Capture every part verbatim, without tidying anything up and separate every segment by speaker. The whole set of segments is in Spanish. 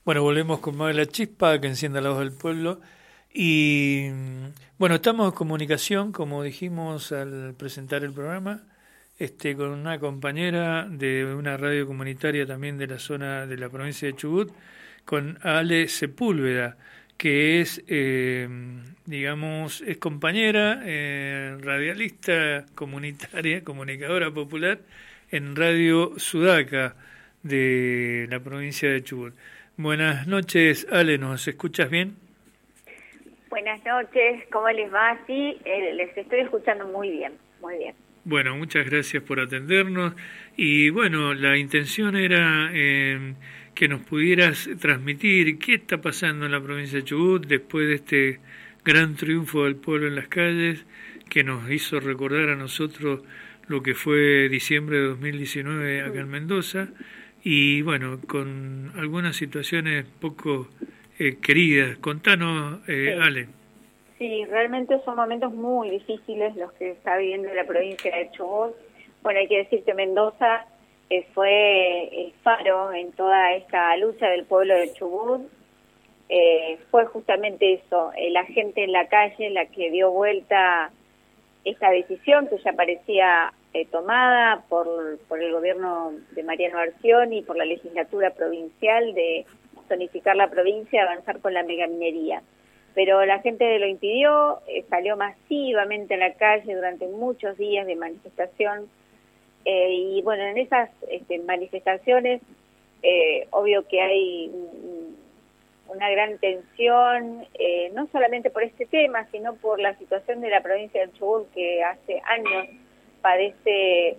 Speaker 1: Bueno, volvemos con más de la chispa que encienda la voz del pueblo. Y bueno, estamos en comunicación, como dijimos al presentar el programa, este, con una compañera de una radio comunitaria también de la zona de la provincia de Chubut, con Ale Sepúlveda, que es, eh, digamos, es compañera, eh, radialista comunitaria, comunicadora popular en Radio Sudaca de la provincia de Chubut. Buenas noches, Ale, ¿nos escuchas bien?
Speaker 2: Buenas noches, ¿cómo les va? Sí, eh, les estoy escuchando muy bien, muy bien.
Speaker 1: Bueno, muchas gracias por atendernos y bueno, la intención era eh, que nos pudieras transmitir qué está pasando en la provincia de Chubut después de este gran triunfo del pueblo en las calles que nos hizo recordar a nosotros lo que fue diciembre de dos mil diecinueve acá en Mendoza y bueno, con algunas situaciones poco eh, queridas. Contanos, eh,
Speaker 2: sí.
Speaker 1: Ale.
Speaker 2: Sí, realmente son momentos muy difíciles los que está viviendo la provincia de Chubut. Bueno, hay que decir que Mendoza eh, fue el faro en toda esta lucha del pueblo de Chubut. Eh, fue justamente eso, eh, la gente en la calle la que dio vuelta esta decisión que ya parecía eh, tomada por, por el gobierno de Mariano Arcioni y por la legislatura provincial de zonificar la provincia y avanzar con la megaminería. Pero la gente lo impidió, eh, salió masivamente a la calle durante muchos días de manifestación eh, y bueno, en esas este, manifestaciones eh, obvio que hay un, una gran tensión, eh, no solamente por este tema, sino por la situación de la provincia del Chubut que hace años padece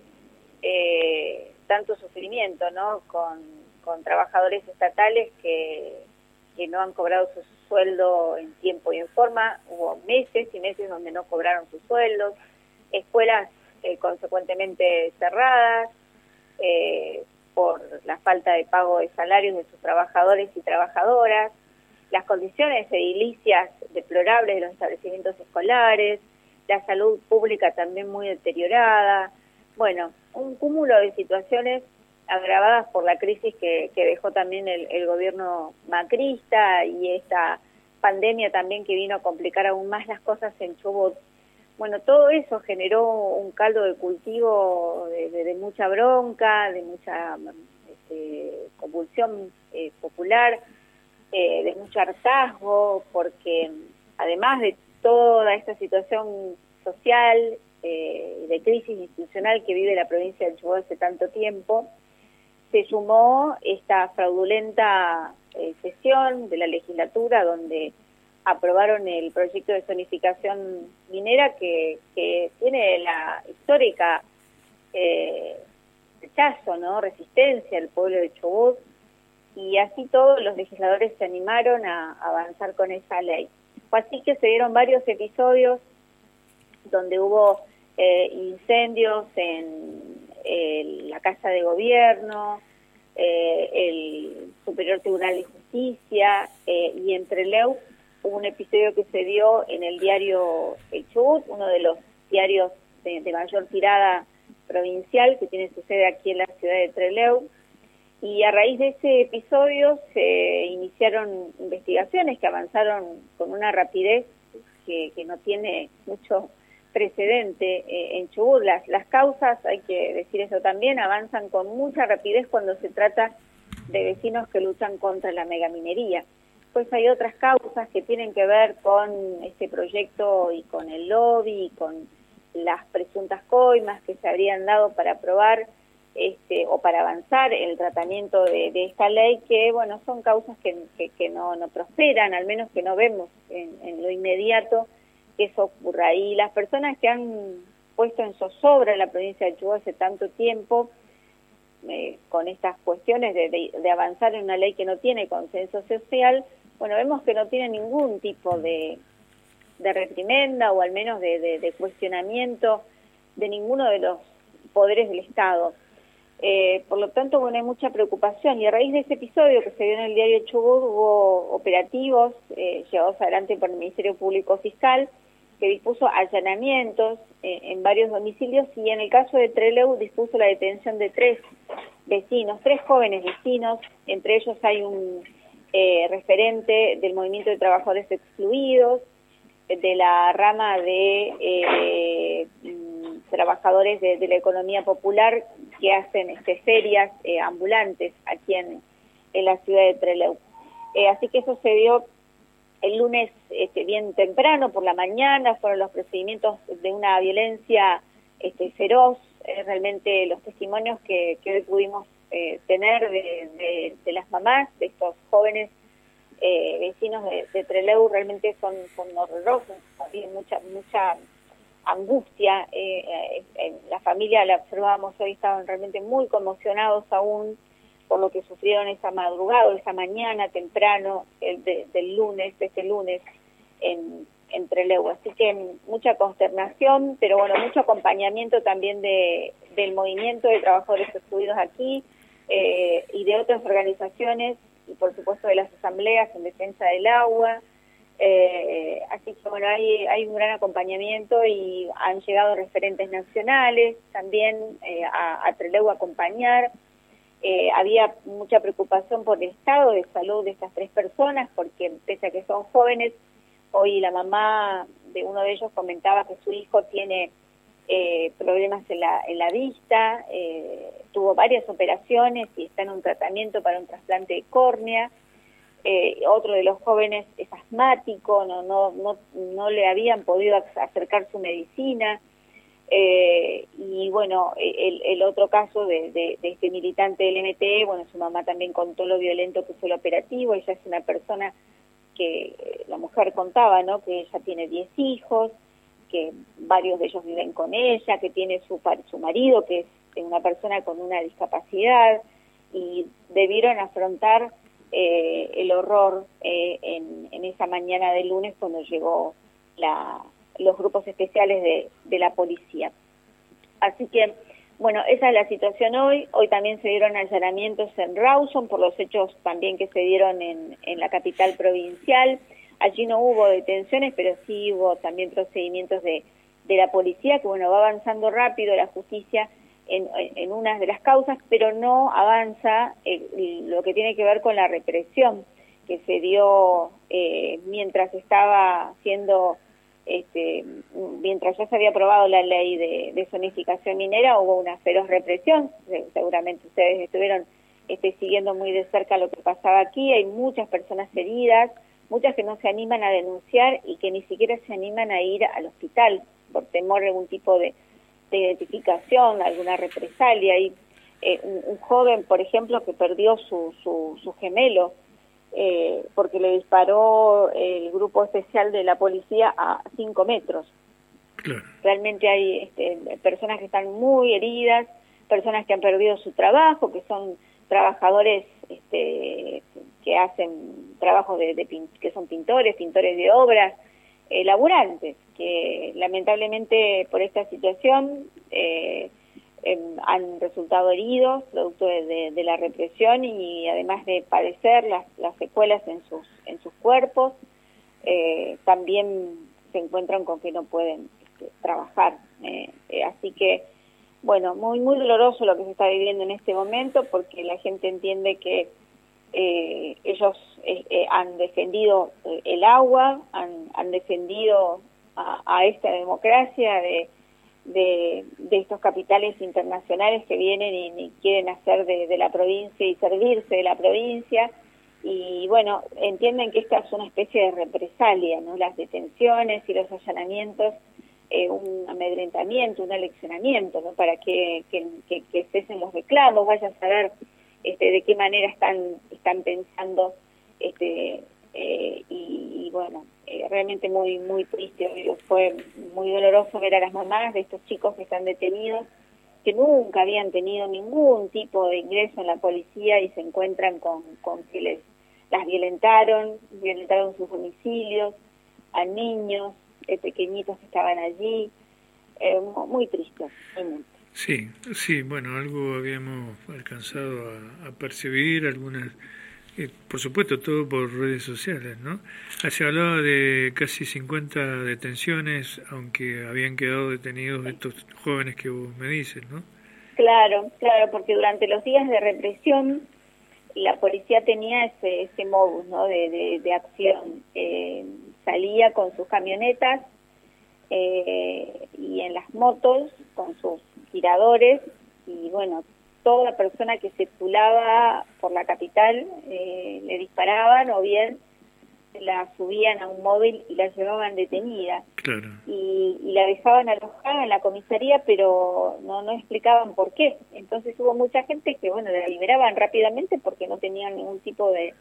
Speaker 2: eh, tanto sufrimiento, ¿no? Con, con trabajadores estatales que, que no han cobrado sus sueldo en tiempo y en forma, hubo meses y meses donde no cobraron sus sueldos, escuelas eh, consecuentemente cerradas eh, por la falta de pago de salarios de sus trabajadores y trabajadoras, las condiciones edilicias deplorables de los establecimientos escolares, la salud pública también muy deteriorada, bueno, un cúmulo de situaciones agravadas por la crisis que, que dejó también el, el gobierno macrista y esta pandemia también que vino a complicar aún más las cosas en Chubut. Bueno, todo eso generó un caldo de cultivo de, de, de mucha bronca, de mucha este, convulsión eh, popular, eh, de mucho hartazgo, porque además de toda esta situación social, eh, de crisis institucional que vive la provincia de Chubut hace tanto tiempo, se sumó esta fraudulenta eh, sesión de la legislatura donde aprobaron el proyecto de zonificación minera que, que tiene la histórica eh, rechazo, ¿no? Resistencia del pueblo de Chubut, y así todos los legisladores se animaron a avanzar con esa ley. Fue así que se dieron varios episodios donde hubo eh, incendios en Eh, la Casa de Gobierno, eh, el Superior Tribunal de Justicia eh, y en Trelew hubo un episodio que se dio en el diario El Chubut, uno de los diarios de, de mayor tirada provincial que tiene su sede aquí en la ciudad de Trelew, y a raíz de ese episodio se iniciaron investigaciones que avanzaron con una rapidez que, que no tiene mucho precedente eh, en Chubut. Las, las causas, hay que decir eso también, avanzan con mucha rapidez cuando se trata de vecinos que luchan contra la megaminería. Pues hay otras causas que tienen que ver con este proyecto y con el lobby y con las presuntas coimas que se habrían dado para aprobar este, o para avanzar el tratamiento de, de esta ley, que bueno, son causas que, que, que no, no prosperan, al menos que no vemos en, en lo inmediato que eso ocurra. Y las personas que han puesto en zozobra la provincia de Chubut hace tanto tiempo eh, con estas cuestiones de, de, de avanzar en una ley que no tiene consenso social, bueno, vemos que no tiene ningún tipo de, de reprimenda o al menos de, de, de cuestionamiento de ninguno de los poderes del Estado. Eh, por lo tanto, bueno, hay mucha preocupación, y a raíz de ese episodio que se dio en el diario Chubut hubo operativos eh, llevados adelante por el Ministerio Público Fiscal, que dispuso allanamientos eh, en varios domicilios, y en el caso de Trelew dispuso la detención de tres vecinos, tres jóvenes vecinos, entre ellos hay un eh, referente del movimiento de trabajadores excluidos, de la rama de eh, trabajadores de, de la economía popular que hacen este, ferias eh, ambulantes aquí en, en la ciudad de Trelew. Eh, así que eso se dio el lunes este, bien temprano, por la mañana, fueron los procedimientos de una violencia este, feroz, eh, realmente los testimonios que, que hoy pudimos eh, tener de, de, de las mamás, de estos jóvenes eh, vecinos de, de Trelew, realmente son, son horrorosos, hay mucha, mucha angustia, eh, eh, la familia la observamos hoy, estaban realmente muy conmocionados aún por lo que sufrieron esa madrugada, esa mañana temprano el de, del lunes, este lunes en, en Trelew. Así que mucha consternación, pero bueno, mucho acompañamiento también de del movimiento de trabajadores excluidos aquí eh, y de otras organizaciones y por supuesto de las asambleas en defensa del agua. Eh, así que bueno, hay, hay un gran acompañamiento y han llegado referentes nacionales también eh, a, a Trelew a acompañar. Eh, había mucha preocupación por el estado de salud de estas tres personas, porque pese a que son jóvenes, hoy la mamá de uno de ellos comentaba que su hijo tiene eh, problemas en la, en la vista, eh, tuvo varias operaciones y está en un tratamiento para un trasplante de córnea. Eh, otro de los jóvenes es asmático, no, no, no, no le habían podido acercar su medicina. Eh, y bueno, el, el otro caso de, de, de este militante del M T E, bueno, su mamá también contó lo violento que fue el operativo. Ella es una persona que, la mujer contaba, ¿no?, que ella tiene diez hijos, que varios de ellos viven con ella, que tiene su, su marido, que es una persona con una discapacidad, y debieron afrontar eh, el horror eh, en, en esa mañana de lunes cuando llegó la... los grupos especiales de, de la policía. Así que, bueno, esa es la situación hoy. Hoy también se dieron allanamientos en Rawson por los hechos también que se dieron en, en la capital provincial. Allí no hubo detenciones, pero sí hubo también procedimientos de, de la policía, que bueno, va avanzando rápido la justicia en, en unas de las causas, pero no avanza eh, lo que tiene que ver con la represión que se dio eh, mientras estaba siendo... Este, mientras ya se había aprobado la ley de, de zonificación minera, hubo una feroz represión. Seguramente ustedes estuvieron este, siguiendo muy de cerca lo que pasaba aquí. Hay muchas personas heridas, muchas que no se animan a denunciar y que ni siquiera se animan a ir al hospital por temor de algún tipo de, de identificación, alguna represalia. Hay eh, un, un joven, por ejemplo, que perdió su, su, su gemelo, Eh, porque le disparó el grupo especial de la policía a cinco metros. Claro. Realmente hay este, personas que están muy heridas, personas que han perdido su trabajo, que son trabajadores este, que hacen trabajos de, de que son pintores, pintores de obras, eh, laburantes, que lamentablemente por esta situación eh, Eh, han resultado heridos producto de, de, de la represión y además de padecer las, las secuelas en sus en sus cuerpos, eh, también se encuentran con que no pueden este, trabajar. Eh, eh, así que, bueno, muy muy doloroso lo que se está viviendo en este momento, porque la gente entiende que eh, ellos eh, eh, han defendido el agua, han, han defendido a, a esta democracia de De, de estos capitales internacionales que vienen y, y quieren hacer de, de la provincia y servirse de la provincia, y bueno, entienden que esta es una especie de represalia, ¿no? Las detenciones y los allanamientos, eh, un amedrentamiento, un aleccionamiento, ¿no?, para que, que, que, que cesen los reclamos, vaya a saber este, de qué manera están, están pensando, este, eh, y, y bueno, eh, realmente muy muy triste. Fue muy doloroso ver a las mamás de estos chicos que están detenidos, que nunca habían tenido ningún tipo de ingreso en la policía y se encuentran con, con que les las violentaron, violentaron sus domicilios, a niños eh, pequeñitos que estaban allí, eh, muy triste, realmente.
Speaker 1: Sí, sí, bueno, algo habíamos alcanzado a, a percibir, algunas... Eh, por supuesto, todo por redes sociales, ¿no? Se hablaba de casi cincuenta detenciones, aunque habían quedado detenidos estos jóvenes que vos me dices, ¿no?
Speaker 2: Claro, claro, porque durante los días de represión la policía tenía ese, ese modus, ¿no? de, de, de acción. Eh, salía con sus camionetas eh, y en las motos con sus tiradores, y bueno, toda persona que circulaba por la capital eh, le disparaban o bien la subían a un móvil y la llevaban detenida.
Speaker 1: Claro.
Speaker 2: Y, y la dejaban alojada en la comisaría, pero no no explicaban por qué. Entonces hubo mucha gente que, bueno, la liberaban rápidamente porque no tenían ningún tipo de,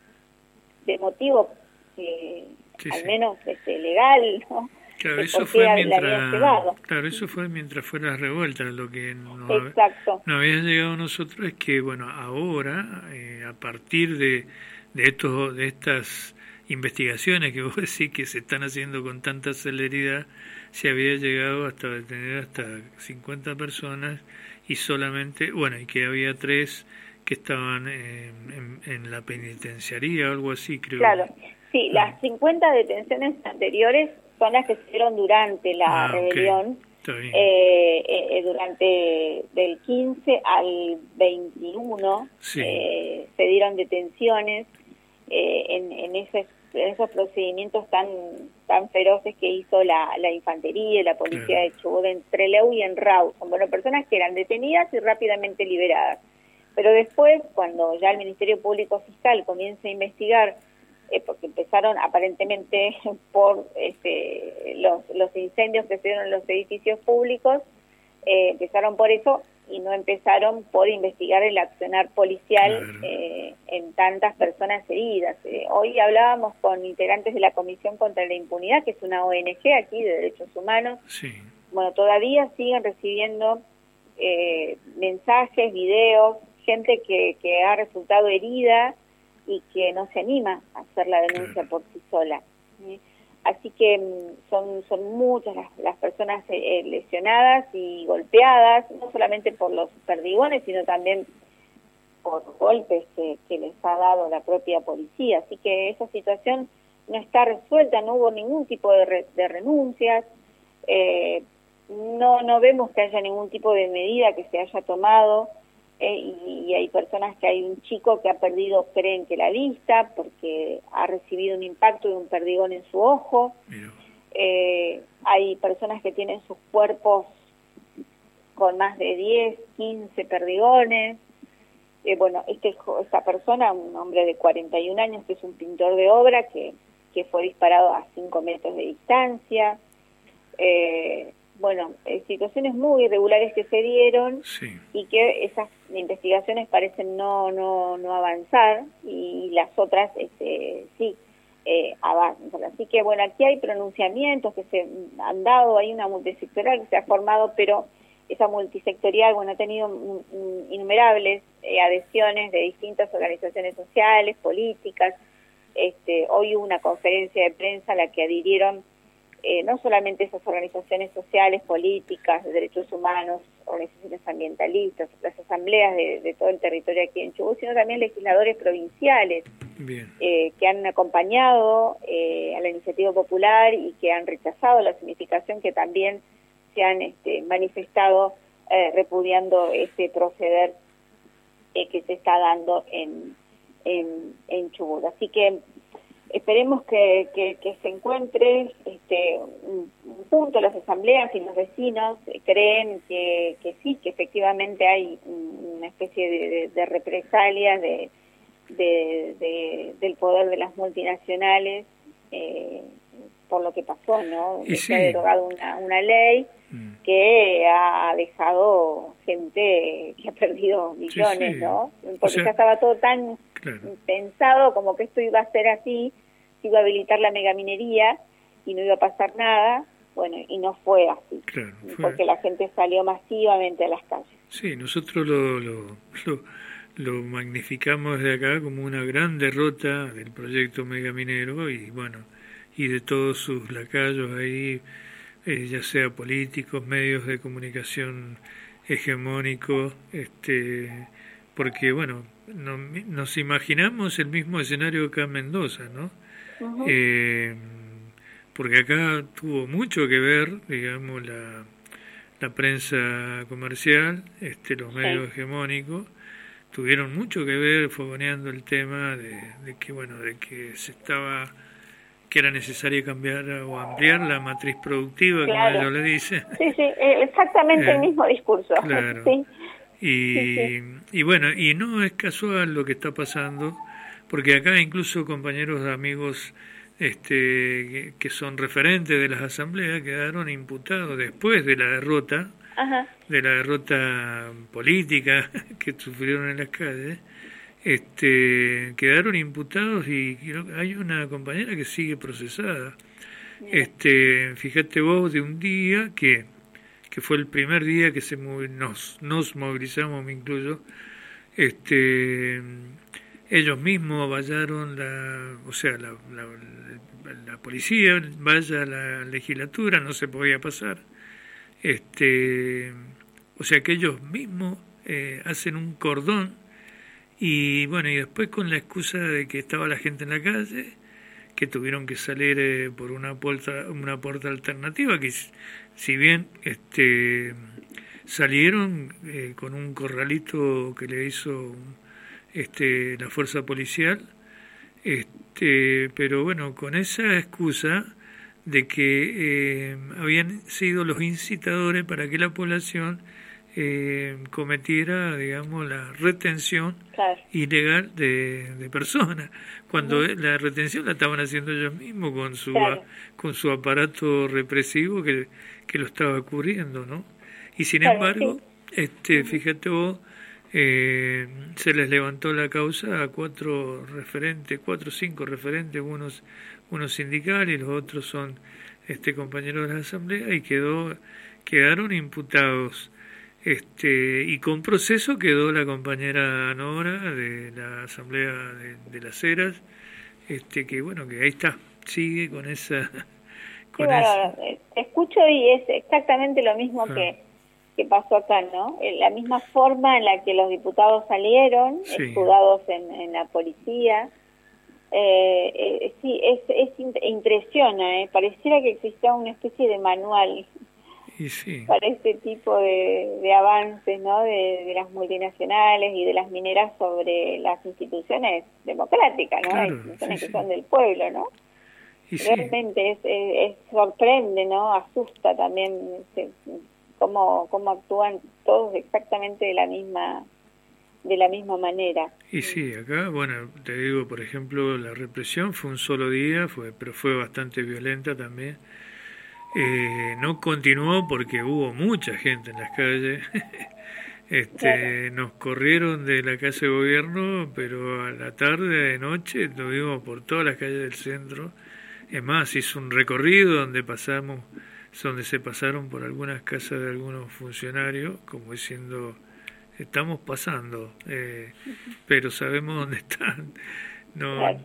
Speaker 2: de motivo, eh,
Speaker 1: sí,
Speaker 2: al
Speaker 1: sí.
Speaker 2: menos este, legal, ¿no?
Speaker 1: Claro, eso fue mientras, claro, eso fue mientras fue la revuelta. Lo que no,
Speaker 2: Exacto.
Speaker 1: no había llegado a nosotros es que, bueno, ahora, eh, a partir de, de, estos, de estas investigaciones que vos decís que se están haciendo con tanta celeridad, se había llegado hasta detener hasta cincuenta personas y solamente, bueno, y que había tres que estaban eh, en, en la penitenciaría o algo así, creo.
Speaker 2: Claro, sí,
Speaker 1: ah.
Speaker 2: las cincuenta detenciones anteriores son las que se dieron durante la
Speaker 1: ah,
Speaker 2: rebelión,
Speaker 1: okay.
Speaker 2: eh, eh, durante del quince al veintiuno,
Speaker 1: sí.
Speaker 2: eh, se dieron detenciones eh, en, en, ese, en esos procedimientos tan tan feroces que hizo la, la infantería y la policía claro. de Chubut en Trelew y en Rau. Son bueno, personas que eran detenidas y rápidamente liberadas. Pero después, cuando ya el Ministerio Público Fiscal comienza a investigar, eh, porque empezaron aparentemente por este, los, los incendios que se dieron en los edificios públicos, eh, empezaron por eso y no empezaron por investigar el accionar policial claro. eh, en tantas personas heridas. Eh, hoy hablábamos con integrantes de la Comisión contra la Impunidad, que es una O N G aquí de derechos humanos.
Speaker 1: Sí.
Speaker 2: Bueno, todavía siguen recibiendo eh, mensajes, videos, gente que, que ha resultado herida y que no se anima a hacer la denuncia claro. por sí sola. ¿sí? Así que son son muchas las, las personas eh, lesionadas y golpeadas, no solamente por los perdigones, sino también por golpes que, que les ha dado la propia policía. Así que esa situación no está resuelta, no hubo ningún tipo de, re, de renuncias, eh, no no vemos que haya ningún tipo de medida que se haya tomado. Eh, y, y hay personas que hay un chico que ha perdido, creen que la vista, porque ha recibido un impacto de un perdigón en su ojo. Eh, hay personas que tienen sus cuerpos con más de diez, quince perdigones. Eh, bueno, este esta persona, un hombre de cuarenta y un años, que es un pintor de obra, que, que fue disparado a cinco metros de distancia. Eh, bueno, eh, situaciones muy irregulares que se dieron
Speaker 1: sí.
Speaker 2: y que esas investigaciones parecen no no no avanzar y las otras este, sí eh, avanzan. Así que bueno, aquí hay pronunciamientos que se han dado, hay una multisectorial que se ha formado, pero esa multisectorial bueno ha tenido innumerables eh, adhesiones de distintas organizaciones sociales, políticas. Este, hoy hubo una conferencia de prensa a la que adhirieron Eh, no solamente esas organizaciones sociales, políticas, de derechos humanos, organizaciones ambientalistas, las asambleas de, de todo el territorio aquí en Chubut, sino también legisladores provinciales eh, que han acompañado eh, a la iniciativa popular y que han rechazado la zonificación, que también se han este, manifestado eh, repudiando este proceder eh, que se está dando en, en, en Chubut. Así que esperemos que, que, que se encuentre este, un, un punto, las asambleas y los vecinos eh, creen que, que sí, que efectivamente hay una especie de, de, de represalias de, de, de, del poder de las multinacionales eh, por lo que pasó, ¿no?
Speaker 1: Y
Speaker 2: se
Speaker 1: sí.
Speaker 2: ha derogado una, una ley mm. que ha dejado gente que ha perdido millones, sí, sí. ¿no? Porque o sea, ya estaba todo tan claro. pensado como que esto iba a ser así, se iba a habilitar la megaminería y no iba a pasar nada, bueno, y no fue así,
Speaker 1: claro, fue...
Speaker 2: porque la gente salió masivamente a las calles.
Speaker 1: Sí, nosotros lo, lo, lo, lo magnificamos de acá como una gran derrota del proyecto megaminero y bueno, y de todos sus lacayos ahí, eh, ya sea políticos, medios de comunicación hegemónicos, este, porque bueno, no, nos imaginamos el mismo escenario acá en Mendoza, ¿no? Uh-huh. Eh, porque acá tuvo mucho que ver, digamos, la, la prensa comercial, este, los medios sí. hegemónicos, tuvieron mucho que ver fogoneando el tema de, de que, bueno, de que se estaba, que era necesario cambiar o ampliar la matriz productiva,
Speaker 2: claro.
Speaker 1: como ellos le dicen.
Speaker 2: Sí, sí, exactamente eh, el mismo discurso.
Speaker 1: Claro.
Speaker 2: Sí.
Speaker 1: Y,
Speaker 2: sí, sí.
Speaker 1: y bueno, y no es casual lo que está pasando, porque acá incluso compañeros, amigos este, que, que son referentes de las asambleas quedaron imputados después de la derrota, Ajá. de la derrota política que sufrieron en las calles, este, quedaron imputados y hay una compañera que sigue procesada. Este, fíjate vos, de un día que que fue el primer día que se nos, nos movilizamos, me incluyo, este, ellos mismos vallaron, la, o sea, la, la, la policía vaya a la legislatura, no se podía pasar, este, o sea que ellos mismos eh, hacen un cordón y bueno, y después con la excusa de que estaba la gente en la calle, que tuvieron que salir eh, por una puerta, una puerta alternativa, que si bien este salieron eh, con un corralito que le hizo este la fuerza policial, este pero bueno, con esa excusa de que eh, habían sido los incitadores para que la población eh, cometiera, digamos, la retención claro. ilegal de, de personas, cuando uh-huh. la retención la estaban haciendo ellos mismos con su claro. a, con su aparato represivo que, que lo estaba cubriendo, ¿no? Y sin claro, embargo, sí. este, fíjate vos, eh, se les levantó la causa a cuatro referentes, cuatro o cinco referentes, unos, unos sindicales y los otros son este compañeros de la asamblea, y quedó quedaron imputados. Este, y con proceso quedó la compañera Nora de la Asamblea de, de las Heras, este, que bueno, que ahí está, sigue con esa...
Speaker 2: Con sí, esa... Bueno, escucho y es exactamente lo mismo ah. que, que pasó acá, ¿no? La misma forma en la que los diputados salieron, sí. escudados en, en la policía. Eh, eh, sí, es, es impresiona, ¿eh? Pareciera que existía una especie de manual
Speaker 1: Y sí.
Speaker 2: para este tipo de, de avances, ¿no? De, de las multinacionales y de las mineras sobre las instituciones democráticas, ¿no?
Speaker 1: Claro,
Speaker 2: las instituciones
Speaker 1: sí,
Speaker 2: que
Speaker 1: sí.
Speaker 2: son del pueblo, ¿no?
Speaker 1: Y
Speaker 2: Realmente
Speaker 1: sí.
Speaker 2: es, es, es sorprende, ¿no? Asusta también este, cómo, cómo actúan todos exactamente de la misma de la misma manera.
Speaker 1: Y sí, acá, bueno, te digo, por ejemplo, la represión fue un solo día, fue pero fue bastante violenta también. Eh, no continuó porque hubo mucha gente en las calles. este claro. Nos corrieron de la casa de gobierno, pero a la tarde, de noche, nos vimos por todas las calles del centro. Es más, hizo un recorrido donde pasamos, donde se pasaron por algunas casas de algunos funcionarios, como diciendo, estamos pasando, eh, pero sabemos dónde están. No. Claro.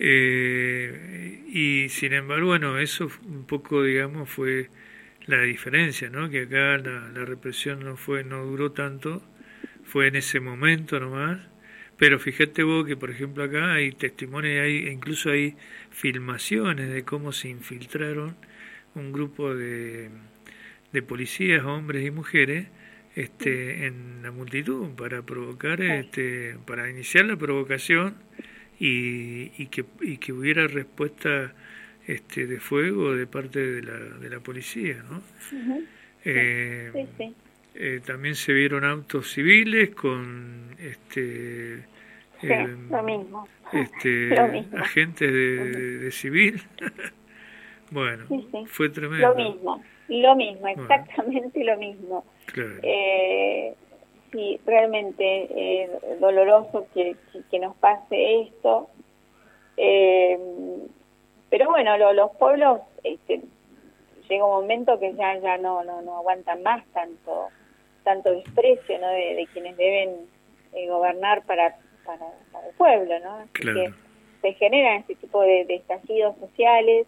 Speaker 1: Eh, y sin embargo, bueno, eso un poco, digamos, fue la diferencia, ¿no? Que acá la, la represión no fue, no duró tanto, fue en ese momento nomás. Pero fíjate vos que, por ejemplo, acá hay testimonios, hay incluso hay filmaciones de cómo se infiltraron un grupo de, de policías, hombres y mujeres, este, en la multitud para provocar, este, para iniciar la provocación. Y, y que y que hubiera respuesta este de fuego de parte de la de la policía, ¿no? Uh-huh. eh,
Speaker 2: sí, sí.
Speaker 1: Eh, también se vieron autos civiles con este
Speaker 2: sí, eh, lo mismo.
Speaker 1: este
Speaker 2: lo mismo.
Speaker 1: agentes de, de, de civil. Bueno,
Speaker 2: sí, sí.
Speaker 1: fue tremendo.
Speaker 2: Lo mismo, lo mismo, exactamente bueno. Lo mismo.
Speaker 1: Claro.
Speaker 2: Eh, Sí, realmente eh, doloroso que, que, que nos pase esto. Eh, pero bueno, lo, los pueblos, este, llega un momento que ya ya no no, no aguantan más tanto tanto desprecio, ¿no? de, de quienes deben eh, gobernar para, para, para el pueblo, ¿no? Así
Speaker 1: claro.
Speaker 2: que se generan este tipo de, de estallidos sociales.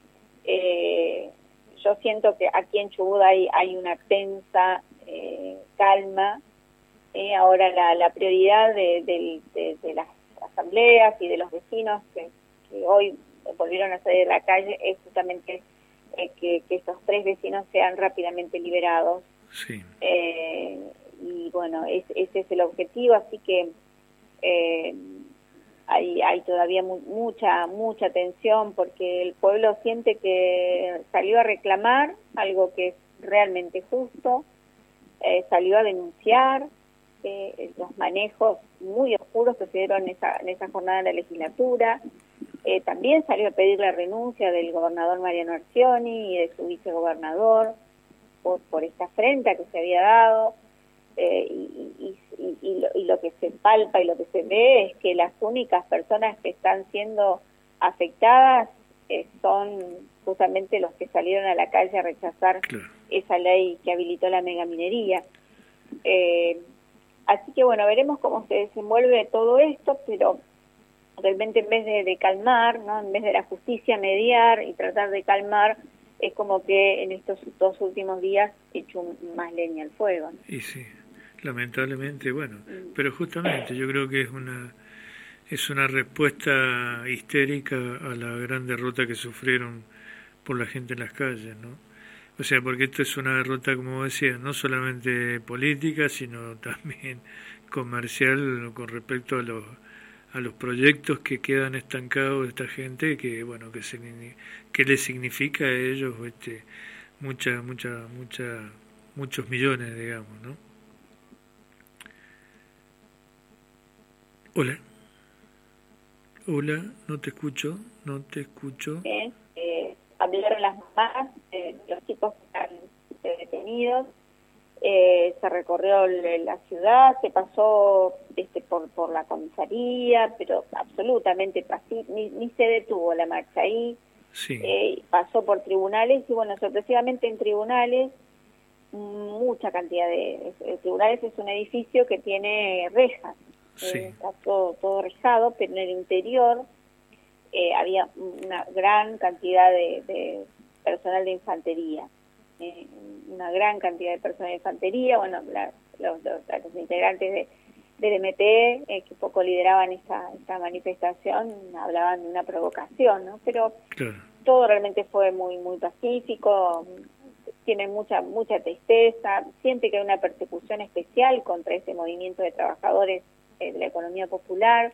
Speaker 2: Eh, yo siento que aquí en Chubut hay, hay una tensa eh, calma. Eh, ahora la, la prioridad de, de, de, de las asambleas y de los vecinos que, que hoy volvieron a salir de la calle es justamente eh, que, que estos tres vecinos sean rápidamente liberados.
Speaker 1: Sí.
Speaker 2: Eh, y bueno, es, ese es el objetivo, así que eh, hay, hay todavía mu mucha, mucha tensión porque el pueblo siente que salió a reclamar algo que es realmente justo, eh, salió a denunciar eh, los manejos muy oscuros que se dieron en esa, en esa jornada de la legislatura. Eh, también salió a pedir la renuncia del gobernador Mariano Arcioni y de su vicegobernador por, por esta afrenta que se había dado. Eh, y, y, y, y, lo, y lo que se palpa y lo que se ve es que las únicas personas que están siendo afectadas eh, son justamente los que salieron a la calle a rechazar claro. esa ley que habilitó la megaminería. Eh, así que bueno, veremos cómo se desenvuelve todo esto, pero realmente en vez de, de calmar, ¿no? En vez de la justicia mediar y tratar de calmar, es como que en estos dos últimos días echó más leña al fuego, ¿no?
Speaker 1: Y sí, lamentablemente, bueno, pero justamente yo creo que es una es una respuesta histérica a la gran derrota que sufrieron por la gente en las calles, ¿no? O sea, porque esto es una derrota, como decía, no solamente política, sino también comercial con respecto a los a los proyectos que quedan estancados de esta gente, que bueno, que se, que les significa a ellos este mucha mucha mucha muchos millones, digamos, ¿no? Hola. Hola, no te escucho, no te escucho.
Speaker 2: Eh, eh, hablaron las mamás de los chicos que están detenidos. Eh, se recorrió la ciudad, se pasó este, por por la comisaría, pero absolutamente pacífico, ni, ni se detuvo la marcha ahí.
Speaker 1: Sí.
Speaker 2: Eh, pasó por tribunales y bueno, sorpresivamente en tribunales mucha cantidad de... de tribunales es un edificio que tiene rejas,
Speaker 1: sí.
Speaker 2: eh, está todo, todo rejado, pero en el interior eh, había una gran cantidad de, de personal de infantería. Eh, una gran cantidad de personas de infantería, bueno, la, los, los, los integrantes de, del M T, eh, que poco lideraban esta, esta manifestación, hablaban de una provocación, ¿no? Pero
Speaker 1: claro. Todo
Speaker 2: realmente fue muy muy pacífico, tienen mucha mucha tristeza, siente que hay una persecución especial contra ese movimiento de trabajadores eh, de la economía popular,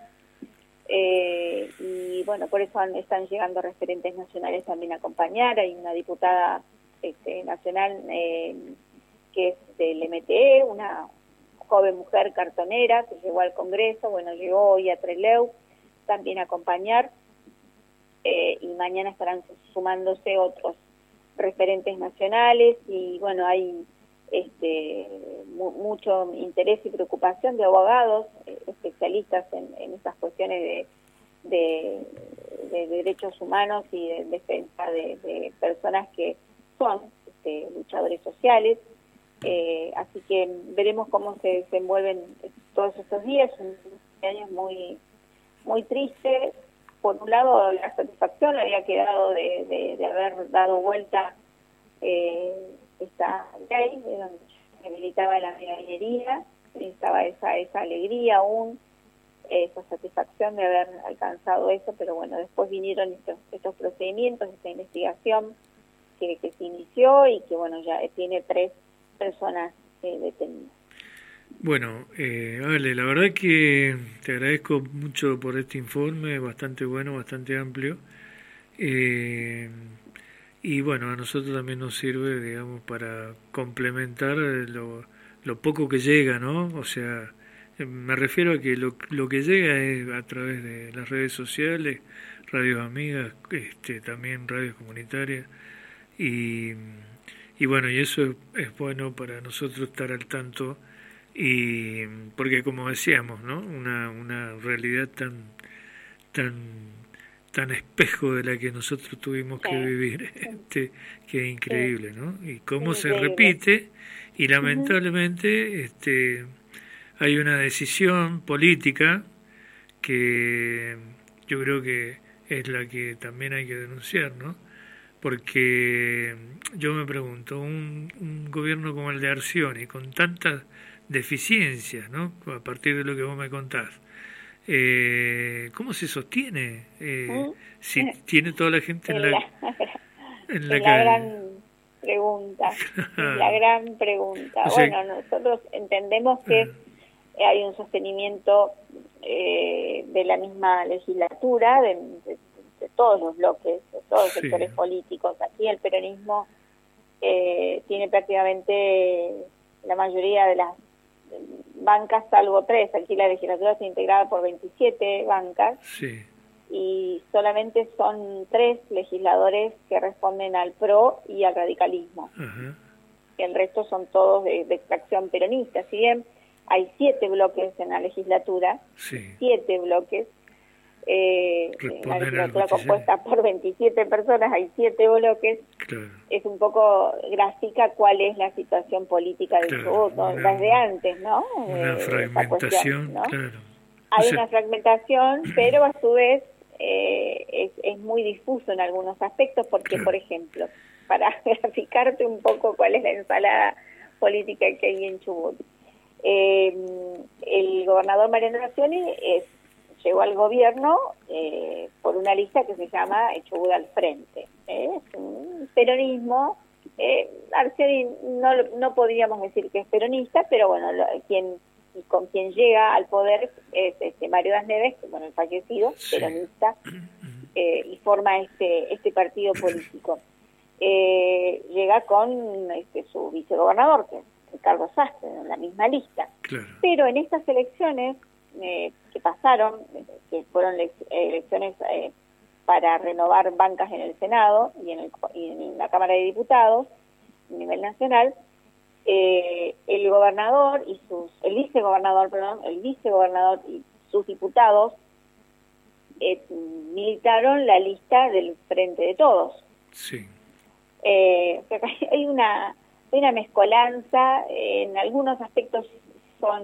Speaker 2: eh, y bueno, por eso han, están llegando referentes nacionales también a acompañar. Hay una diputada Este, nacional eh, que es del M T E, una joven mujer cartonera que llegó al Congreso, bueno, llegó hoy a Trelew también a acompañar, eh, y mañana estarán sumándose otros referentes nacionales, y bueno, hay este mu mucho interés y preocupación de abogados eh, especialistas en, en estas cuestiones de, de, de derechos humanos y de defensa de, de personas que son este, luchadores sociales, eh, así que veremos cómo se desenvuelven todos estos días, un año muy muy triste. Por un lado, la satisfacción había quedado de, de, de haber dado vuelta eh, esta ley de donde se habilitaba la megaminería, estaba esa, esa alegría aún, esa satisfacción de haber alcanzado eso, pero bueno, después vinieron estos, estos procedimientos, esta investigación que, que se inició y que bueno, ya tiene tres personas eh, detenidas.
Speaker 1: Bueno, eh, Ale, la verdad que te agradezco mucho por este informe, bastante bueno, bastante amplio, eh, y bueno, a nosotros también nos sirve, digamos, para complementar lo, lo poco que llega, ¿no? O sea, me refiero a que lo, lo que llega es a través de las redes sociales, radios amigas, este, también radios comunitarias, y, y bueno, y eso es, es bueno para nosotros estar al tanto, y porque como decíamos, ¿no? Una, una realidad tan, tan, tan espejo de la que nosotros tuvimos que vivir, este, que es increíble, ¿no? Y cómo se repite, y lamentablemente, este, hay una decisión política que yo creo que es la que también hay que denunciar, ¿no? Porque yo me pregunto, un, un gobierno como el de Arcioni, con tantas deficiencias, ¿no? A partir de lo que vos me contás, eh, ¿cómo se sostiene eh, si tiene toda la gente en la, en la,
Speaker 2: la calle? Gran pregunta, es la gran pregunta. O sea, bueno, nosotros entendemos que hay un sostenimiento eh, de la misma legislatura, de, de, de todos los bloques, de todos los sí. sectores políticos. Aquí el peronismo eh, tiene prácticamente la mayoría de las bancas, salvo tres. Aquí la legislatura está integrada por veintisiete bancas. Sí. Y solamente son tres legisladores que responden al PRO y al radicalismo. Uh-huh. El resto son todos de, de extracción peronista. Si bien hay siete bloques en la legislatura, sí. siete bloques, eh, la legislatura compuesta por veintisiete personas, hay siete bloques, claro. Es un poco gráfica cuál es la situación política de claro, Chubut, una, desde antes, ¿no?
Speaker 1: Una eh, fragmentación, cuestión, ¿no? Claro.
Speaker 2: Hay
Speaker 1: o sea,
Speaker 2: una fragmentación, pero a su vez eh, es, es muy difuso en algunos aspectos, porque, claro. por ejemplo, para graficarte un poco cuál es la ensalada política que hay en Chubut, eh, el gobernador Mariano Arcioni es, llegó al gobierno eh, por una lista que se llama Chubut al Frente. ¿eh? Es un peronismo. Eh, Arcioni no, no podríamos decir que es peronista, pero bueno, lo, quien y con quien llega al poder es este Mario Das Neves, bueno, el fallecido, sí. peronista, eh, y forma este este partido político. Eh, llega con este, su vicegobernador, que es Ricardo Sastre, en la misma lista. Claro. Pero en estas elecciones eh, que pasaron, que fueron le elecciones eh, para renovar bancas en el Senado y en, el, y en la Cámara de Diputados, a nivel nacional, Eh, el gobernador y sus, el vicegobernador, perdón, el vicegobernador y sus diputados eh, militaron la lista del Frente de Todos. Sí. Eh, hay una, hay una mezcolanza, eh, en algunos aspectos son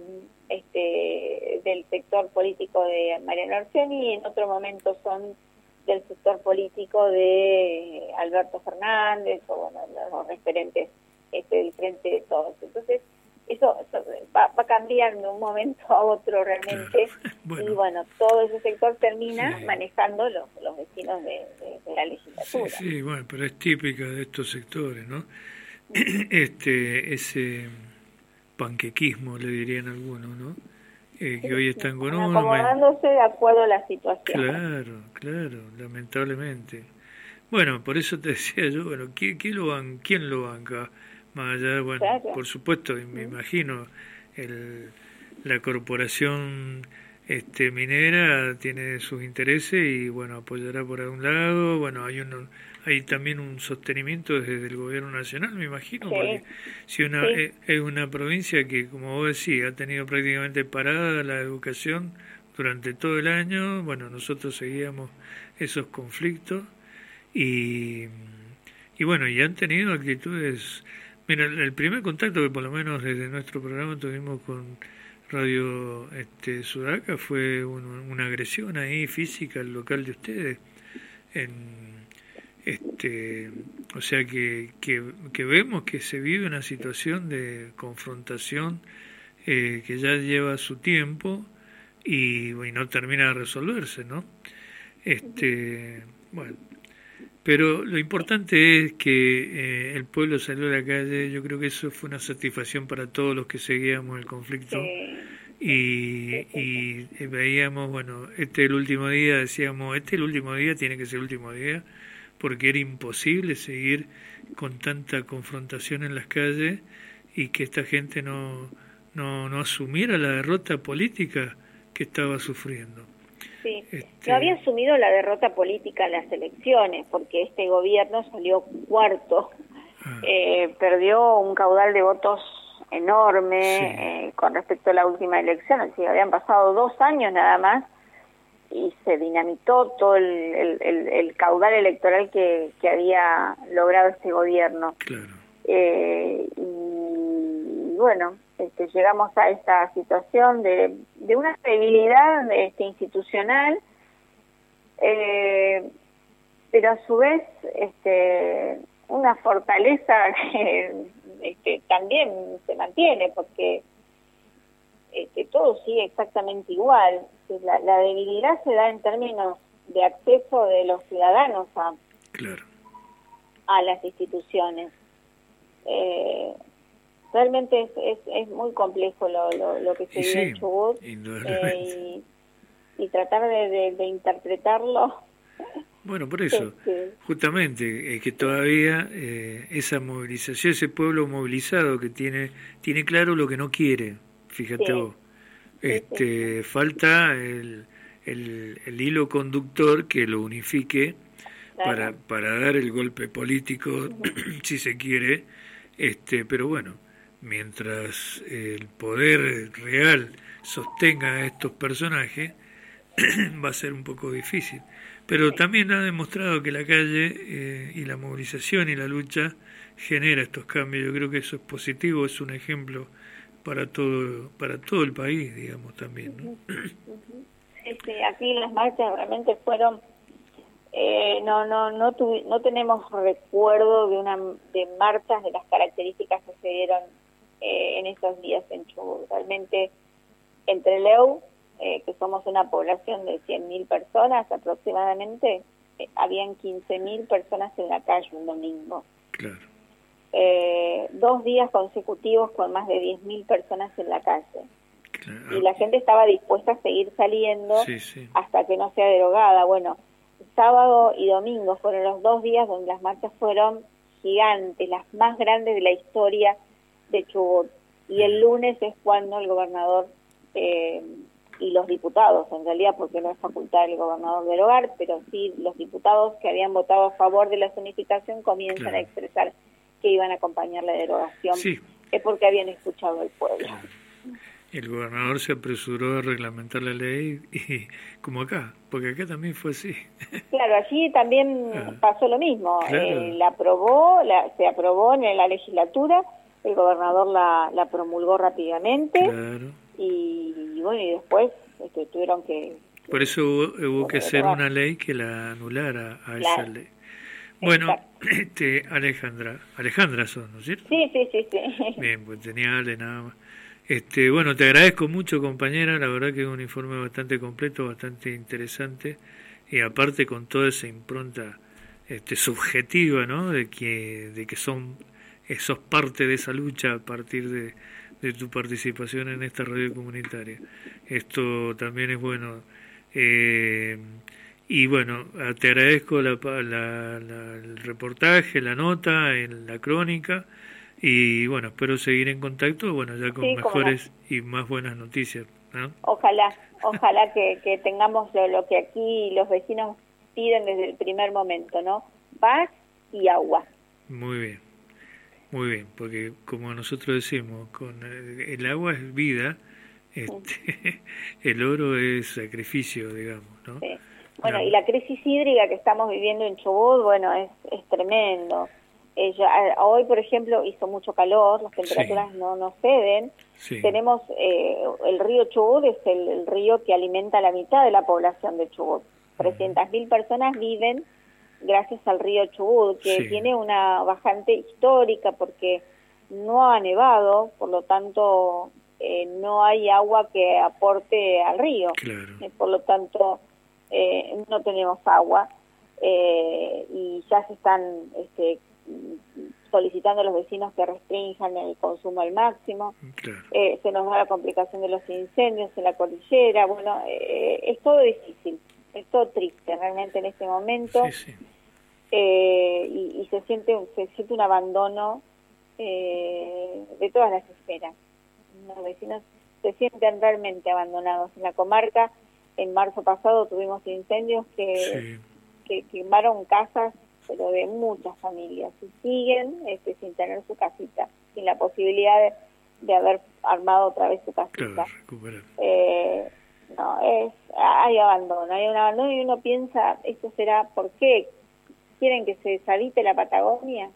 Speaker 2: este del sector político de Mariano Arcioni y en otro momento son del sector político de Alberto Fernández o bueno, los referentes este del Frente de Todos. Entonces eso, eso va, va cambiando de un momento a otro realmente. Claro. Bueno. Y bueno, todo ese sector termina sí. manejando los, los vecinos de, de, de la legislatura.
Speaker 1: Sí, sí, bueno, pero es típica de estos sectores, ¿no? este ese panquequismo, le dirían algunos, ¿no? Eh, que sí, hoy están con uno.
Speaker 2: Acomodándose de acuerdo a la situación.
Speaker 1: Claro, claro, lamentablemente. Bueno, por eso te decía yo, bueno, ¿quién, quién, lo, ban, quién lo banca? Más allá, bueno, claro. por supuesto, me imagino, el, la corporación este minera tiene sus intereses y, bueno, apoyará por un lado, bueno, hay un, hay también un sostenimiento desde el gobierno nacional, me imagino, sí. porque si una sí. es, es una provincia que, como vos decís, ha tenido prácticamente parada la educación durante todo el año, bueno, nosotros seguíamos esos conflictos y, y bueno, y han tenido actitudes. Mira, el primer contacto que por lo menos desde nuestro programa tuvimos con Radio este, Sudaca fue un, una agresión ahí física al local de ustedes. En, este, o sea que, que, que vemos que se vive una situación de confrontación eh, que ya lleva su tiempo y, y no termina de resolverse, ¿no? Este, bueno. Pero lo importante es que eh, el pueblo salió a la calle. Yo creo que eso fue una satisfacción para todos los que seguíamos el conflicto. Sí. Y, y, y veíamos, bueno, este es el último día, decíamos, este es el último día, tiene que ser el último día, porque era imposible seguir con tanta confrontación en las calles y que esta gente no, no, no asumiera la derrota política que estaba sufriendo.
Speaker 2: Sí, este... no había asumido la derrota política en las elecciones, porque este gobierno salió cuarto, ah. eh, perdió un caudal de votos enorme sí. eh, con respecto a la última elección, así habían pasado dos años nada más y se dinamitó todo el, el, el, el caudal electoral que, que había logrado este gobierno. Claro. Eh, y bueno, este, llegamos a esta situación de, de una debilidad este, institucional, eh, pero a su vez este, una fortaleza que este, también se mantiene, porque este, todo sigue exactamente igual. La, la debilidad se da en términos de acceso de los ciudadanos a, claro. a las instituciones. Eh, realmente es, es, es muy complejo lo, lo, lo que se
Speaker 1: y
Speaker 2: vive
Speaker 1: sí,
Speaker 2: en Chubut, eh, y, y tratar de, de, de interpretarlo.
Speaker 1: Bueno, por eso,
Speaker 2: este,
Speaker 1: justamente, es que todavía eh, esa movilización, ese pueblo movilizado que tiene tiene claro lo que no quiere, fíjate
Speaker 2: sí,
Speaker 1: vos,
Speaker 2: sí, sí, sí.
Speaker 1: este falta el, el, el hilo conductor que lo unifique para,
Speaker 2: Claro.
Speaker 1: para dar el golpe político,
Speaker 2: Ujú.
Speaker 1: si se quiere, este pero bueno, mientras el poder real sostenga a estos personajes, va a ser un poco difícil. Pero
Speaker 2: Sí.
Speaker 1: también ha demostrado que la calle eh, y la movilización y la lucha genera estos cambios. Yo creo que eso es positivo, es un ejemplo para todo para todo el país, digamos, también, ¿no?
Speaker 2: Ujú. Ujú. Sí, sí, aquí las marchas realmente fueron, eh, no no no tuvi, no tenemos recuerdo de una de marchas de las características que se dieron eh, en esos días en Chubut. Realmente entre Leu, eh, que somos una población de cien mil personas aproximadamente, eh, habían quince mil personas en la calle un domingo.
Speaker 1: Claro.
Speaker 2: Eh, dos días consecutivos con más de diez mil personas en la calle.
Speaker 1: Claro.
Speaker 2: Y la gente estaba dispuesta a seguir saliendo
Speaker 1: Sí, sí.
Speaker 2: hasta que no sea derogada. Bueno, sábado y domingo fueron los dos días donde las marchas fueron gigantes, las más grandes de la historia de Chubut. Y el lunes es cuando el gobernador eh, y los diputados, en realidad porque no es facultad del gobernador derogar, pero sí los diputados que habían votado a favor de la zonificación comienzan
Speaker 1: Claro.
Speaker 2: a expresar que iban a acompañar la derogación.
Speaker 1: Sí.
Speaker 2: Es porque habían escuchado al pueblo.
Speaker 1: Claro. El gobernador se apresuró a reglamentar la ley, y como acá, porque acá también fue así.
Speaker 2: Claro, allí también
Speaker 1: Ah,
Speaker 2: pasó lo mismo.
Speaker 1: claro.
Speaker 2: Eh, la aprobó, la, se aprobó en la legislatura, el gobernador la, la promulgó rápidamente,
Speaker 1: Claro.
Speaker 2: y, y bueno, y después este, tuvieron que...
Speaker 1: Por eso hubo, hubo
Speaker 2: bueno,
Speaker 1: que hacer
Speaker 2: derogar.
Speaker 1: una ley que la anulara a esa
Speaker 2: Claro,
Speaker 1: ley. Bueno,
Speaker 2: exacto.
Speaker 1: este, Alejandra, Alejandra sos, ¿no es cierto?
Speaker 2: Sí, sí, sí, sí.
Speaker 1: Bien, pues tenía Ale nada más. Este, bueno, te agradezco mucho, compañera, la verdad que es un informe bastante completo, bastante interesante, y aparte con toda esa impronta este, subjetiva, ¿no? De que, de que son, eh, sos parte de esa lucha a partir de, de tu participación en esta radio comunitaria. Esto también es bueno. Eh, y bueno, te agradezco la, la, la, el reportaje, la nota, el, la crónica. Y bueno, espero seguir en contacto, bueno, ya con
Speaker 2: Sí, cómo no.
Speaker 1: mejores y más buenas noticias, ¿no?
Speaker 2: Ojalá, ojalá que, que tengamos lo, lo que aquí los vecinos piden desde el primer momento, ¿no? Paz y agua.
Speaker 1: Muy bien, muy bien, porque como nosotros decimos, con el, el agua es vida, este, el oro es sacrificio, digamos, ¿no?
Speaker 2: Sí. Bueno,
Speaker 1: La,
Speaker 2: y la crisis hídrica que estamos viviendo en Chubut, bueno, es, es tremendo. Eh, ya, hoy, por ejemplo, hizo mucho calor, las temperaturas
Speaker 1: sí,
Speaker 2: no, no ceden.
Speaker 1: sí,
Speaker 2: Tenemos eh, el río Chubut, es el, el río que alimenta a la mitad de la población de Chubut. trescientas mil personas viven gracias al río Chubut, que
Speaker 1: sí,
Speaker 2: tiene una bajante histórica porque no ha nevado, por lo tanto eh, no hay agua que aporte al río.
Speaker 1: claro,
Speaker 2: Eh, por lo tanto eh, no tenemos agua, eh, y ya se están este, solicitando a los vecinos que restrinjan el consumo al máximo.
Speaker 1: claro,
Speaker 2: Eh, se nos da la complicación de los incendios en la cordillera. Bueno, eh, es todo difícil, es todo triste realmente en este momento.
Speaker 1: sí, sí.
Speaker 2: Eh, y, y se siente se siente un abandono eh, de todas las esferas. Los vecinos se sienten realmente abandonados en la comarca. En marzo pasado tuvimos incendios que,
Speaker 1: Sí.
Speaker 2: que quemaron casas, pero de muchas familias, y siguen este, sin tener su casita, sin la posibilidad de, de haber armado otra vez su casita.
Speaker 1: Claro, recuperar.
Speaker 2: Eh, no, es hay abandono, hay un abandono, y uno piensa, esto será, ¿por qué? ¿Quieren que se deshabite la Patagonia?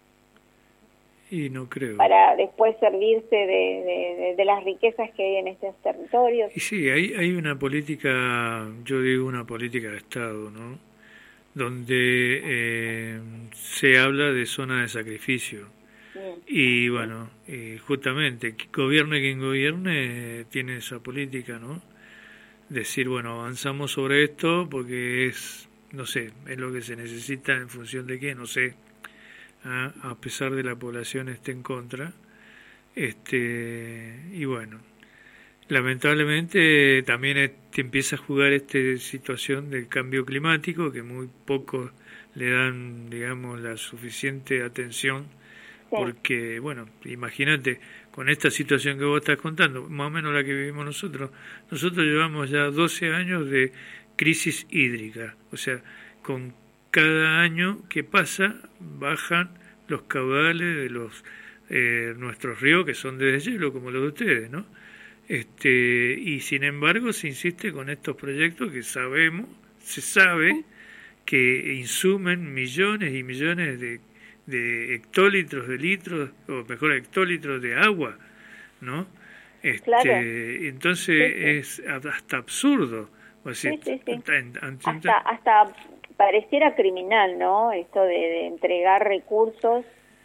Speaker 1: Y no creo.
Speaker 2: Para después servirse de, de, de, de las riquezas que hay en estos territorios.
Speaker 1: Y sí, hay, hay una política, yo digo una política de Estado, ¿no? Donde eh, se habla de zona de sacrificio.
Speaker 2: Mm.
Speaker 1: Y bueno, y justamente, gobierne quien gobierne, tiene esa política, ¿no? Decir, bueno, avanzamos sobre esto porque es, no sé, es lo que se necesita en función de qué, no sé, a, a pesar de la población esté en contra. Este, y bueno, lamentablemente también es, te empieza a jugar esta situación del cambio climático, que muy pocos le dan, digamos, la suficiente atención, sí. Porque, bueno, imagínate, con esta situación que vos estás contando, más o menos la que vivimos nosotros, nosotros llevamos ya doce años de crisis hídrica, o sea, con cada año que pasa bajan los caudales de los eh, nuestros ríos, que son de deshielo, como los de ustedes, ¿no? Este, y sin embargo se insiste con estos proyectos que sabemos, se sabe que insumen millones y millones de, de hectolitros de litros, o mejor hectolitros de agua, ¿no? Este, claro. Entonces sí, sí. es hasta absurdo. O sea,
Speaker 2: sí, sí, sí. Hasta, hasta pareciera criminal, ¿no? Esto de, de entregar recursos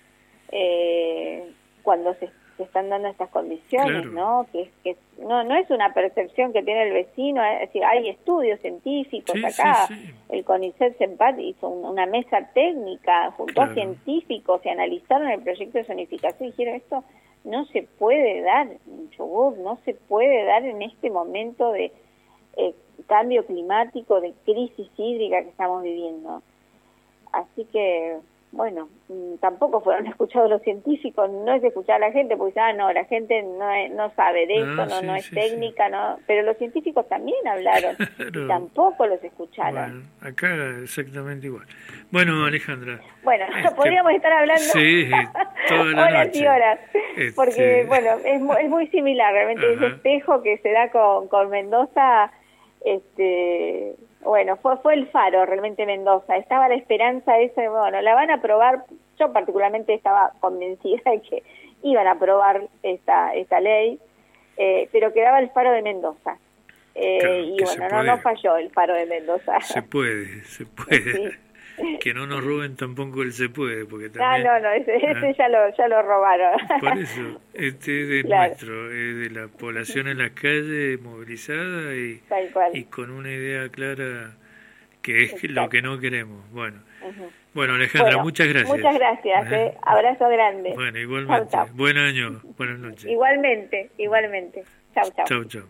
Speaker 2: eh, cuando se se están dando estas condiciones, claro. ¿no? Que, que no no es una percepción que tiene el vecino, es decir, hay estudios científicos sí, acá, sí, sí. El CONICET CENPAT hizo una mesa técnica, juntó claro. a científicos y analizaron el proyecto de zonificación y dijeron, esto no se puede dar en Chubut, no se puede dar en este momento de eh, cambio climático, de crisis hídrica que estamos viviendo. Así que bueno, tampoco fueron escuchados los científicos, no es escuchar a la gente, porque ah, no, la gente no, es, no sabe de esto, no, no, sí, no es sí, técnica, sí. no, pero los científicos también hablaron claro. y tampoco los escucharon.
Speaker 1: Bueno, acá exactamente igual. Bueno, Alejandra.
Speaker 2: Bueno,
Speaker 1: este,
Speaker 2: podríamos estar hablando
Speaker 1: sí, toda la
Speaker 2: horas
Speaker 1: noche.
Speaker 2: y horas,
Speaker 1: este...
Speaker 2: porque bueno, es, es muy similar, realmente Ajá. ese espejo que se da con, con Mendoza, este... Bueno, fue fue el faro realmente Mendoza, estaba la esperanza esa de, bueno, la van a aprobar, yo particularmente estaba convencida de que iban a aprobar esta esta ley, eh, pero quedaba el faro de Mendoza, eh, claro, y bueno, no, no falló el faro de Mendoza.
Speaker 1: Se puede, se puede, sí. Que no nos roben tampoco el se puede, porque también...
Speaker 2: Ah, no, no, ese, ¿eh? ese ya lo ya lo robaron.
Speaker 1: Por eso, este es de claro. nuestro, es de la población en las calles movilizada y, y con una idea clara que es Exacto. lo que no queremos. Bueno, uh-huh. bueno Alejandra, bueno, muchas gracias.
Speaker 2: Muchas gracias, ¿eh? Abrazo grande.
Speaker 1: Bueno, igualmente. Chau, chau. Buen año, buenas noches.
Speaker 2: Igualmente, igualmente. Chau, chau.
Speaker 1: Chau, chau.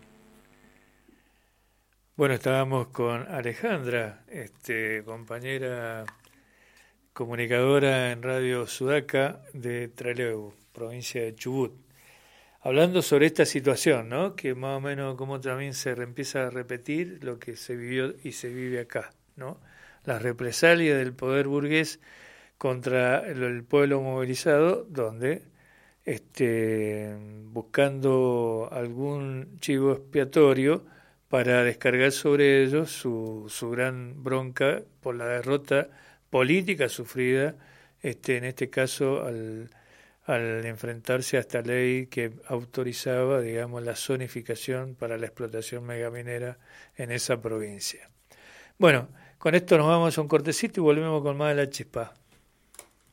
Speaker 1: Bueno, estábamos con Alejandra, este, compañera comunicadora en Radio Sudaca de Trelew, provincia de Chubut, hablando sobre esta situación, ¿no? Que más o menos como también se empieza a repetir lo que se vivió y se vive acá, ¿no? Las represalias del poder burgués contra el pueblo movilizado, donde este, buscando algún chivo expiatorio para descargar sobre ellos su, su gran bronca por la derrota política sufrida, este, en este caso al, al enfrentarse a esta ley que autorizaba, digamos, la zonificación para la explotación megaminera en esa provincia. Bueno, con esto nos vamos a un cortecito y volvemos con más de La Chispa.